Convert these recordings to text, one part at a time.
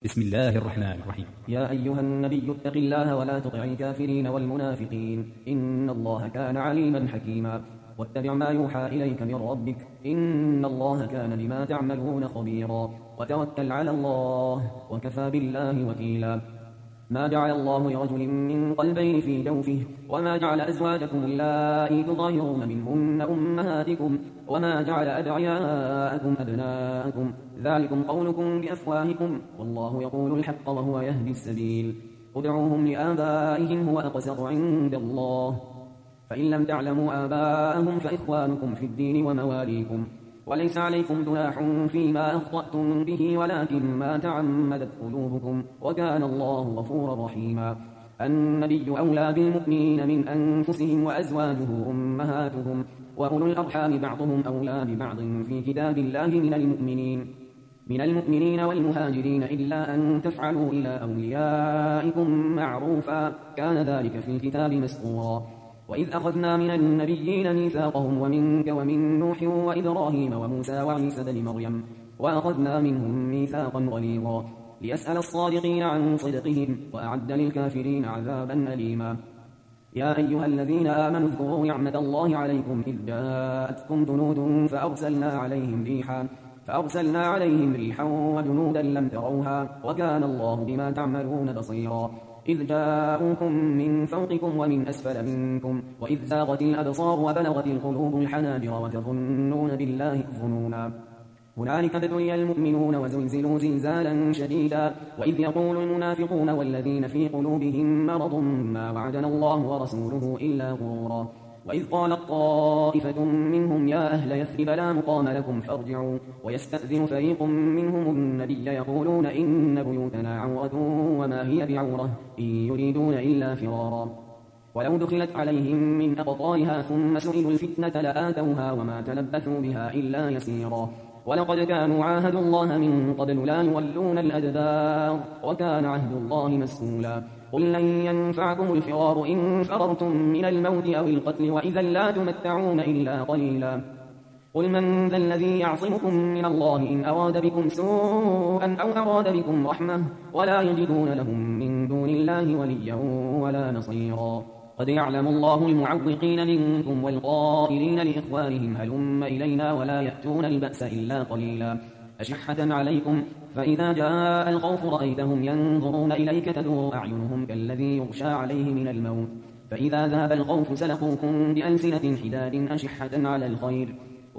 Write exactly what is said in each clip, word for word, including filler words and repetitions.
بسم الله الرحمن الرحيم. يا أيها النبي اتق الله ولا تطع الكافرين والمنافقين إن الله كان عليما حكيما واتبع ما يوحى إليك من ربك إن الله كان بما تعملون خبيرا وتوكل على الله وكفى بالله وكيلا. ما جعل الله لرجل من قلبين في جوفه وما جعل أزواجكم اللائي تظاهرون منهن أمهاتكم وما جعل أدعياءكم أبناءكم ذلكم قولكم بأفواهكم والله يقول الحق وهو يهدي السبيل. ادعوهم لآبائهم هو أقسط عند الله فإن لم تعلموا آباءهم فإخوانكم في الدين ومواليكم وليس عليكم جناح فيما أخطأتم به ولكن ما تعمدت قلوبكم وكان الله غفورا رحيما. النبي أولى بالمؤمنين من أنفسهم وأزواجه أمهاتهم وأولو الأرحام بعضهم أولى ببعض في كتاب الله من المؤمنين من المؤمنين والمهاجرين إلا أن تفعلوا إلى أوليائكم معروفا كان ذلك في الكتاب مسطورا. وإذ أخذنا من النبيين ميثاقهم ومنك ومن نوح وإبراهيم وموسى وعيسى بن مريم وأخذنا منهم ميثاقا غليظا ليسأل الصادقين عن صدقهم وأعد للكافرين عذابا أليما. يا أيها الذين آمنوا اذكروا نعمة الله عليكم إذ جاءتكم جنود فأرسلنا عليهم ريحا فأرسلنا عليهم ريحا وجنودا لم تروها وكان الله بما تعملون بصيرا. إذ جاءوكم من فوقكم ومن أسفل منكم وإذ زاغت الأبصار وبلغت القلوب الحناجر وتظنون بالله الظنونا هنالك ابتلي المؤمنون وزلزلوا زلزالا شديدا. وإذ يقول المنافقون والذين في قلوبهم مرض ما وعدنا الله ورسوله إلا غرورا. وإذ قالت طائفة منهم يا أهل يثرب لا مقام لكم فارجعوا ويستأذن فريق منهم النبي يقولون إن بيوتنا عورة وما هي بعورة إن يريدون إلا فرارا. ولو دخلت عليهم من أقطارها ثم سئلوا الفتنة لآتوها وما تلبثوا بها إلا يسيرا. ولقد كانوا عاهدوا الله من قبل لا يولون الأدبار وكان عهد الله مسؤولا. قل لن ينفعكم الفرار إن فررتم من الموت أو القتل وإذا لا تمتعون إلا قليلا. قل من ذا الذي يعصمكم من الله إن أراد بكم سوءا أو أراد بكم رحمة ولا يجدون لهم من دون الله وليا ولا نصيرا. قد يعلم الله المعوقين منكم والقائلين لإخوانهم هلم إلينا ولا يأتون البأس إلا قليلا. أشحة عليكم فإذا جاء الخوف رأيتهم ينظرون إليك تدور أعينهم كالذي يغشى عليه من الموت فإذا ذهب الخوف سلقوكم بألسنة حداد أشحة على الخير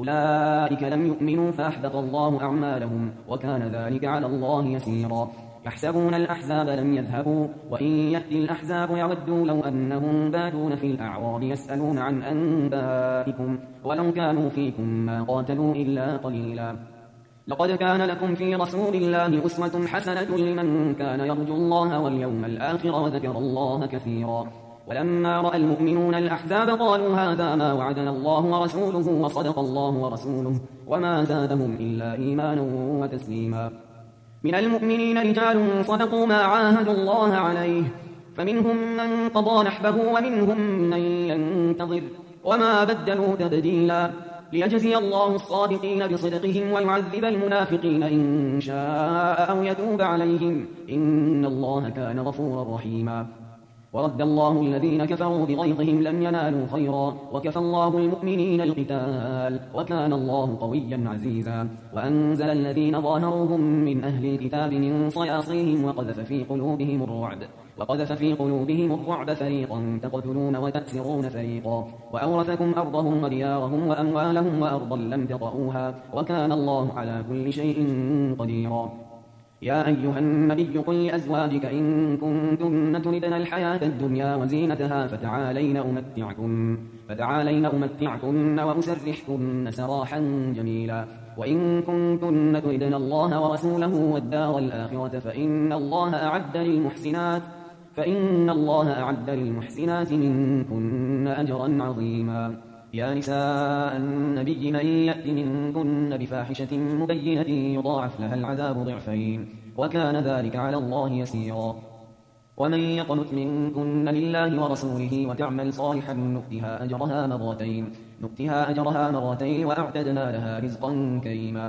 أولئك لم يؤمنوا فأحبط الله أعمالهم وكان ذلك على الله يسيرا. يحسبون الأحزاب لم يذهبوا وإن يأتي الأحزاب يودوا لو أنهم بادون في الأعراب يسألون عن أنبائكم ولو كانوا فيكم ما قاتلوا إلا قليلا. لقد كان لكم في رسول الله أسوة حسنة لمن كان يرجو الله واليوم الآخر وذكر الله كثيرا. ولما رأى المؤمنون الأحزاب قالوا هذا ما وعدنا الله ورسوله وصدق الله ورسوله وما زادهم إلا إيمانا وتسليما. من المؤمنين رجال صدقوا ما عاهدوا الله عليه فمنهم من قضى نحبه ومنهم من ينتظر وما بدلوا تبديلا. ليجزي الله الصادقين بصدقهم ويعذب المنافقين إن شاء أو يتوب عليهم إن الله كان غفورا رحيما. ورد الله الذين كفروا بغيظهم لم ينالوا خيرا وكفى الله المؤمنين القتال وكان الله قويا عزيزا. وأنزل الذين ظاهروهم من أهل الكتاب من صياصيهم وقذف في قلوبهم الرعب وقذف في قلوبهم الرعب فريقا تقتلون وتأسرون فريقا وأورثكم أرضهم وديارهم وأموالهم وأرضا لم تطئوها وكان الله على كل شيء قديرا. يا أيها النبي قل لأزواجك إن كنتن تردن الحياة الدنيا وزينتها فتعالين أمتعكن فتعالين أمتعكن وأسرحكن سراحا جميلا. وإن كنتن تردن الله ورسوله والدار الآخرة فإن الله أعد للمحسنات فإن الله أعد للمحسنات منكن أجرا عظيما. يا نساء النبي من يأت منكن بفاحشة مبينة يضاعف لها العذاب ضعفين وكان ذلك على الله يسيرا. ومن يقنت منكن لله ورسوله وتعمل صالحا نؤتها أجرها مرتين نؤتها أجرها مرتين وأعتدنا لها رزقا كريما.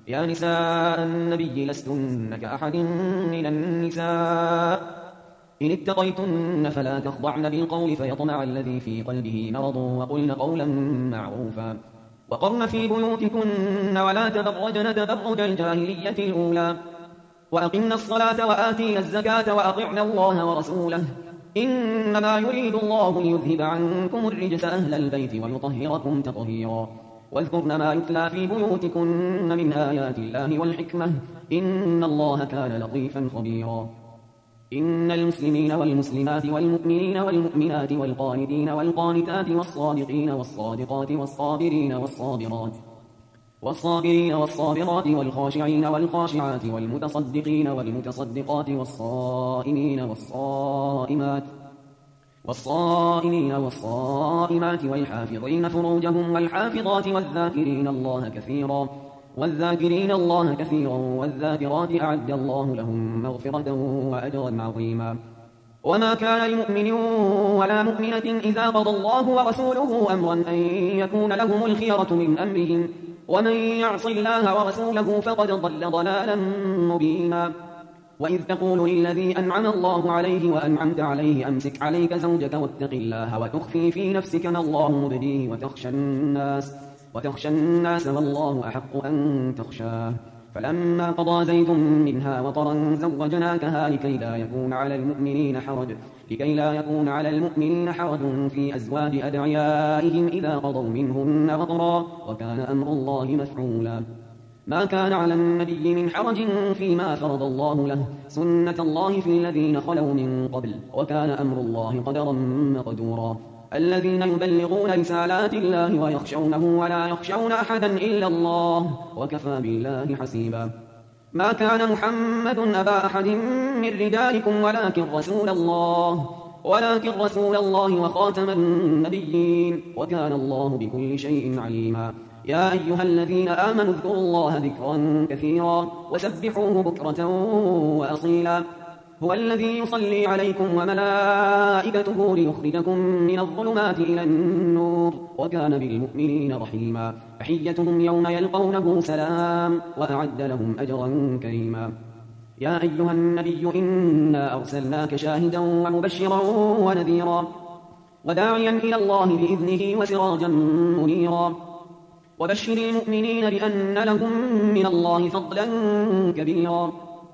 يا نساء النبي لستن كأحد من النساء إن اتقيتن فلا تخضعن بالقول فيطمع الذي في قلبه مرض وقلن قولا معروفا وقرن في بيوتكن ولا تبرجن تبرج الجاهلية الأولى وأقمنا الصلاة وآتينا الزكاة وأطعنا الله ورسوله إنما يريد الله ليذهب عنكم الرجس أهل البيت ويطهركم تطهيرا واذكرن ما يتلى في بيوتكن من آيات الله والحكمة إن الله كان لطيفا خبيرا إن المسلمين والمسلمات والمؤمنين والمؤمنات والقانتين والقانتات والصادقين والصادقات والصابرين والصابرات والصابرين والصابرات والخاشعين والخاشعات والمتصدقين والمتصدقات والصائمين والصائمات والصائمين والصائمات والحافظين فروجهم والحافظات والذاكرين الله كثيرا والذاكرين الله كثيرا والذاكرات أعد الله لهم مغفرة وأجرا عظيما وما كان لمؤمن ولا مؤمنة إذا قضى الله ورسوله أمرا أن يكون لهم الخيرة من أمرهم ومن يعص الله ورسوله فقد ضل ضلالا مبينا وإذ تقول للذي أنعم الله عليه وأنعمت عليه أمسك عليك زوجك واتق الله وتخفي في نفسك ما الله مبديه وتخشى الناس وتخشى الناس والله أحق أن تخشاه فلما قضى زيد منها وطرا زوجناكها لكي لا يكون على المؤمنين حرج لكي لا يكون على المؤمنين حرج في أزواج أدعيائهم إذا قضوا منهن وطرا وكان أمر الله مفعولا ما كان على النبي من حرج فيما فرض الله له سنة الله في الذين خلوا من قبل وكان أمر الله قدرا مقدورا الذين يبلغون رسالات الله ويخشونه ولا يخشون أحدا إلا الله وكفى بالله حسيبا ما كان محمد أبا أحد من رجالكم ولكن رسول الله ولكن رسول الله وخاتم النبيين وكان الله بكل شيء عليما يا أيها الذين آمنوا اذكروا الله ذكرا كثيرا وسبحوه بكرة وأصيلا هو الذي يصلي عليكم وملائكته ليخرجكم من الظلمات إلى النور وكان بالمؤمنين رحيما تحيتهم يوم يلقونه سلام وأعد لهم أجرا كريما يا أيها النبي إنا أرسلناك شاهدا ومبشرا ونذيرا وداعيا إلى الله بإذنه وسراجا منيرا وبشر المؤمنين بأن لهم من الله فضلا كبيرا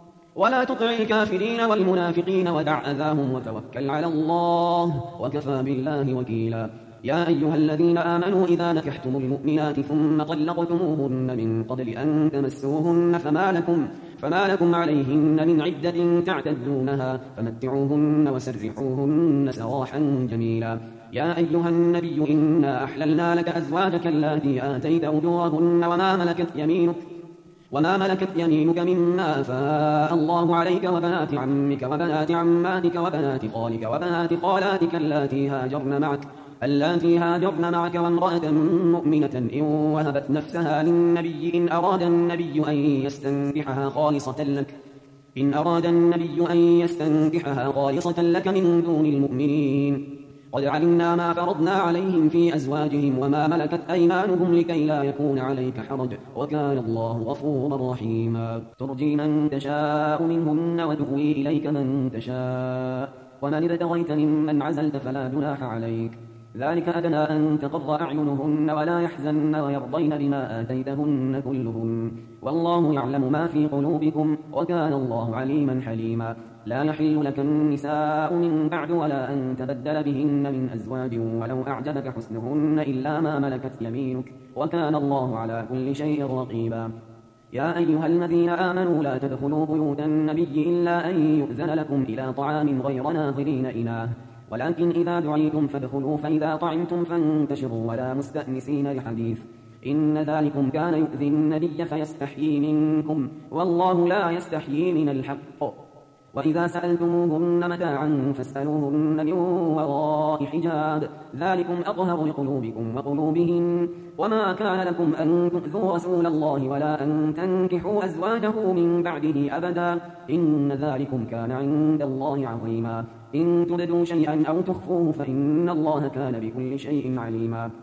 ولا تطع الكافرين والمنافقين ودع أذاهم وتوكل على الله وكفى بالله وكيلا يا أيها الذين آمنوا إذا نكحتم المؤمنات ثم طلقتموهن من قبل أن تمسوهن فما لكم, فما لكم عليهن من عدة تعتدونها فمتعوهن وسرحوهن سراحا جميلا يا أيها النبي إنا أحللنا لك أزواجك اللاتي آتيت أجورهن وما ملكت يمينك وما ملكت يمينك مما أفاء الله عليك وبنات عمك وبنات عماتك وبنات خالك وبنات خالاتك اللاتي هاجرن معك اللاتي هاجرن معك وامرأة مؤمنة إن وهبت نفسها للنبي إن أراد النبي أن يستنكحها خالصة لك إن أراد النبي أن يستنكحها خالصة لك من دون المؤمنين قد علمنا ما فرضنا عليهم في أزواجهم وما ملكت أيمانهم لكي لا يكون عليك حرج وكان الله غفورا رحيما ترجي من تشاء منهن وتؤوي إليك من تشاء ومن ابتغيت ممن عزلت فلا جناح عليك ذلك أدنى أن تقر أعينهن ولا يحزن ويرضين بما آتيتهن كلهن والله يعلم ما في قلوبكم وكان الله عليما حليما لا يحل لك النساء من بعد ولا أن تبدل بهن من أزواج ولو أعجبك حسنهن إلا ما ملكت يمينك وكان الله على كل شيء رقيبا يا أيها الذين آمنوا لا تدخلوا بيوت النبي إلا أن يؤذن لكم إلى طعام غير ناظرين إناه ولكن إذا دعيتم فادخلوا فإذا طعمتم فانتشروا ولا مستأنسين لحديث إن ذلكم كان يؤذي النبي فيستحيي منكم والله لا يستحيي من الحق وإذا سألتموهن متاعا فاسألوهن من وراء حجاب ذلكم أطهر لقلوبكم وقلوبهن وما كان لكم أن تؤذوا رسول الله ولا أن تنكحوا أزواجه من بعده أبدا إن ذلكم كان عند الله عظيما إن تبدوا شيئا أو تخفوه فإن الله كان بكل شيء عليما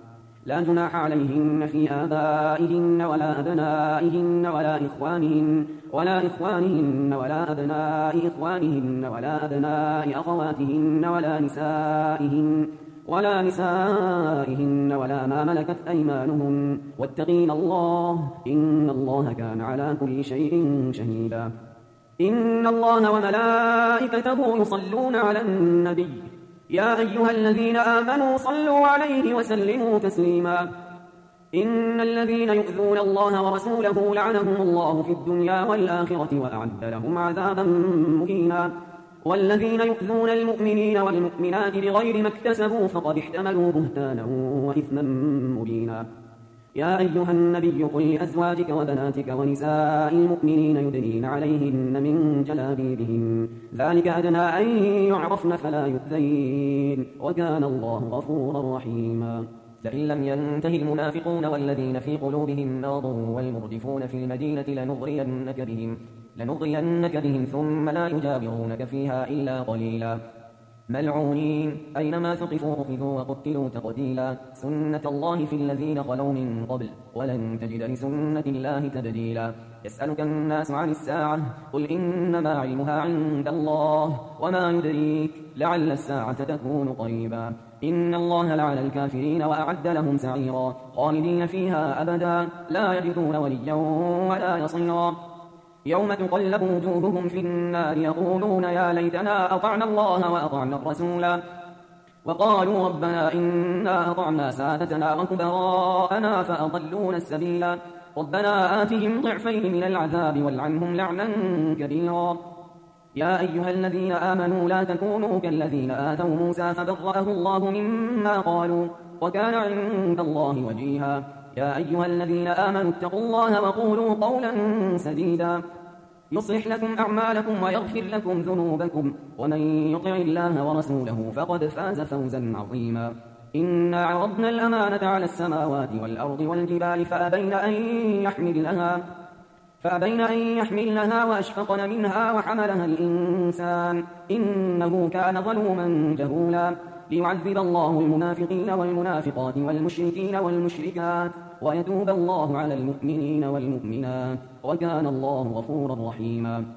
لا جناح عليهن في آبائهن ولا أبنائهن ولا إخوانهن ولا إخوانهن ولا أبناء إخوانهن ولا أبناء أخواتهن ولا نسائهن ولا نسائهن ولا ما ملكت أيمانهن واتقين الله إن الله كان على كل شيء شهيدا. إن الله وملائكته يصلون على النبي يا أيها الذين آمنوا صلوا عليه وسلموا تسليما. إن الذين يؤذون الله ورسوله لعنهم الله في الدنيا والآخرة وأعد لهم عذابا مهينا. والذين يؤذون المؤمنين والمؤمنات بغير ما اكتسبوا فقد احتملوا بهتانا وإثما مبينا. يا أيها النبي قل لأزواجك وبناتك ونساء المؤمنين يدنين عليهن من جلابيبهن ذلك أدنى أن يعرفن فلا يؤذين وكان الله غفورا رحيما. لئن لم ينته المنافقون والذين في قلوبهم مرض والمرجفون في المدينة لنغرينك بهم, لنغرينك بهم ثم لا يجاورونك فيها إلا قليلا ملعونين أينما ثقفوا أخذوا وقتلوا تقتيلا. سنة الله في الذين خلوا من قبل ولن تجد لسنة الله تبديلا. يسألك الناس عن الساعة قل إنما علمها عند الله وما يدريك لعل الساعة تكون قريبا. إن الله لعن الكافرين وأعد لهم سعيرا خالدين فيها أبدا لا يجدون وليا ولا نصيرا. يوم تقلب وجوههم في النار يقولون يا ليتنا أطعنا الله وأطعنا الرسولا وقالوا ربنا إنا أطعنا سادتنا وكبراءنا فأضلونا السبيلا ربنا آتهم ضعفين من العذاب والعنهم لعنا كبيرا. يا أيها الذين آمنوا لا تكونوا كالذين آتوا موسى فبرأه الله مما قالوا وكان عند الله وجيها. يا أيها الذين آمنوا اتقوا الله وقولوا قولا سديدا يصلح لكم أعمالكم ويغفر لكم ذنوبكم ومن يطع الله ورسوله فقد فاز فوزا عظيما. إنا عرضنا الأمانة على السماوات والأرض والجبال فأبين أن يحملنها فأبين أن يحملنها وأشفقن منها وحملها الإنسان إنه كان ظلوما جهولا. ليعذب الله المنافقين والمنافقات والمشركين والمشركات ويتوب الله على المؤمنين والمؤمنات وكان الله غفورا رحيما.